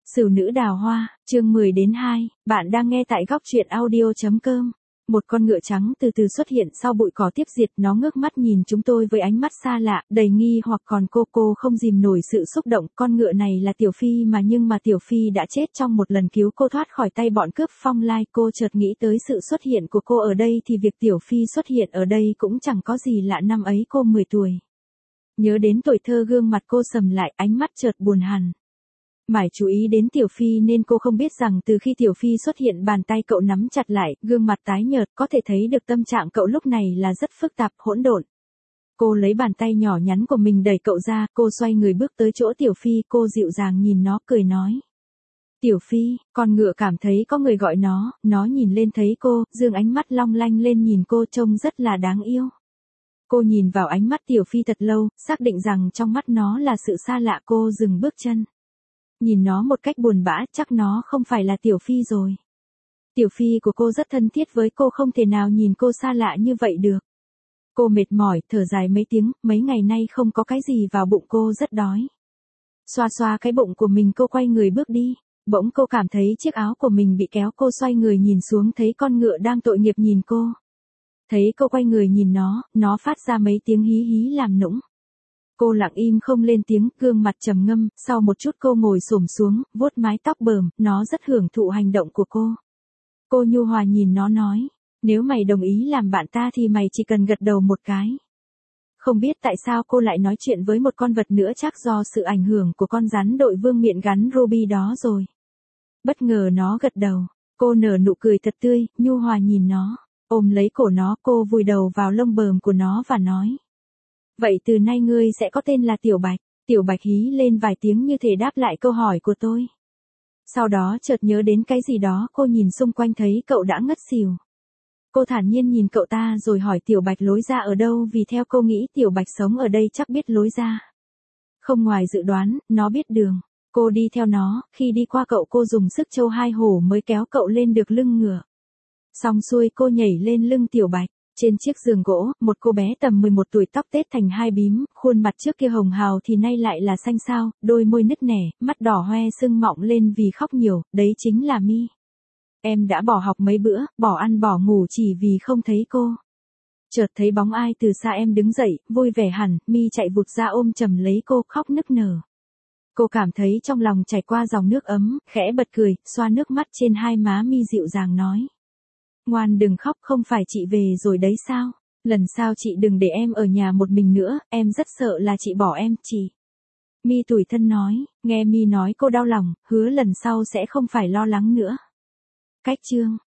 Sửu nữ đào hoa, chương 10-2, bạn đang nghe tại góc truyện audio.com. Một con ngựa trắng từ từ xuất hiện sau bụi cỏ tiếp diệt, nó ngước mắt nhìn chúng tôi với ánh mắt xa lạ, đầy nghi hoặc còn cô không dìm nổi sự xúc động. Con ngựa này là Tiểu Phi mà, nhưng mà Tiểu Phi đã chết trong một lần cứu cô thoát khỏi tay bọn cướp Phong Lai. Cô chợt nghĩ tới sự xuất hiện của cô ở đây thì việc Tiểu Phi xuất hiện ở đây cũng chẳng có gì lạ, năm ấy cô 10 tuổi. Nhớ đến tuổi thơ, gương mặt cô sầm lại, ánh mắt chợt buồn hẳn. Mải chú ý đến Tiểu Phi nên cô không biết rằng từ khi Tiểu Phi xuất hiện, bàn tay cậu nắm chặt lại, gương mặt tái nhợt, có thể thấy được tâm trạng cậu lúc này là rất phức tạp, hỗn độn. Cô lấy bàn tay nhỏ nhắn của mình đẩy cậu ra, cô xoay người bước tới chỗ Tiểu Phi, cô dịu dàng nhìn nó, cười nói. Tiểu Phi, con ngựa cảm thấy có người gọi nó nhìn lên thấy cô, dương ánh mắt long lanh lên nhìn cô, trông rất là đáng yêu. Cô nhìn vào ánh mắt Tiểu Phi thật lâu, xác định rằng trong mắt nó là sự xa lạ, cô dừng bước chân. Nhìn nó một cách buồn bã, chắc nó không phải là Tiểu Phi rồi. Tiểu Phi của cô rất thân thiết với cô, không thể nào nhìn cô xa lạ như vậy được. Cô mệt mỏi, thở dài mấy tiếng, mấy ngày nay không có cái gì vào bụng, cô rất đói. Xoa xoa cái bụng của mình, cô quay người bước đi. Bỗng cô cảm thấy chiếc áo của mình bị kéo, cô xoay người nhìn xuống thấy con ngựa đang tội nghiệp nhìn cô. Thấy cô quay người nhìn nó phát ra mấy tiếng hí hí làm nũng. Cô lặng im không lên tiếng, gương mặt trầm ngâm, sau một chút cô ngồi xổm xuống, vuốt mái tóc bờm, nó rất hưởng thụ hành động của cô. Cô nhu hòa nhìn nó nói, nếu mày đồng ý làm bạn ta thì mày chỉ cần gật đầu một cái. Không biết tại sao cô lại nói chuyện với một con vật nữa, chắc do sự ảnh hưởng của con rắn đội vương miện gắn Ruby đó rồi. Bất ngờ nó gật đầu, cô nở nụ cười thật tươi, nhu hòa nhìn nó, ôm lấy cổ nó, cô vùi đầu vào lông bờm của nó và nói. Vậy từ nay ngươi sẽ có tên là Tiểu Bạch. Tiểu Bạch hí lên vài tiếng như thể đáp lại câu hỏi của tôi. Sau đó chợt nhớ đến cái gì đó, cô nhìn xung quanh thấy cậu đã ngất xỉu. Cô thản nhiên nhìn cậu ta rồi hỏi Tiểu Bạch lối ra ở đâu, vì theo cô nghĩ Tiểu Bạch sống ở đây chắc biết lối ra. Không ngoài dự đoán, nó biết đường. Cô đi theo nó, khi đi qua cậu cô dùng sức trâu hai hổ mới kéo cậu lên được lưng ngựa. Xong xuôi cô nhảy lên lưng Tiểu Bạch. Trên chiếc giường gỗ, một cô bé tầm 11 tuổi, tóc tết thành hai bím, khuôn mặt trước kia hồng hào thì nay lại là xanh xao, đôi môi nứt nẻ, mắt đỏ hoe sưng mọng lên vì khóc nhiều, đấy chính là My. Em đã bỏ học mấy bữa, bỏ ăn bỏ ngủ chỉ vì không thấy cô. Chợt thấy bóng ai từ xa, em đứng dậy, vui vẻ hẳn, My chạy vụt ra ôm chầm lấy cô, khóc nức nở. Cô cảm thấy trong lòng chảy qua dòng nước ấm, khẽ bật cười, xoa nước mắt trên hai má My, dịu dàng nói. Ngoan đừng khóc, không phải chị về rồi đấy sao? Lần sau chị đừng để em ở nhà một mình nữa, em rất sợ là chị bỏ em, chị. My tủi thân nói, nghe My nói cô đau lòng, hứa lần sau sẽ không phải lo lắng nữa. Cách chương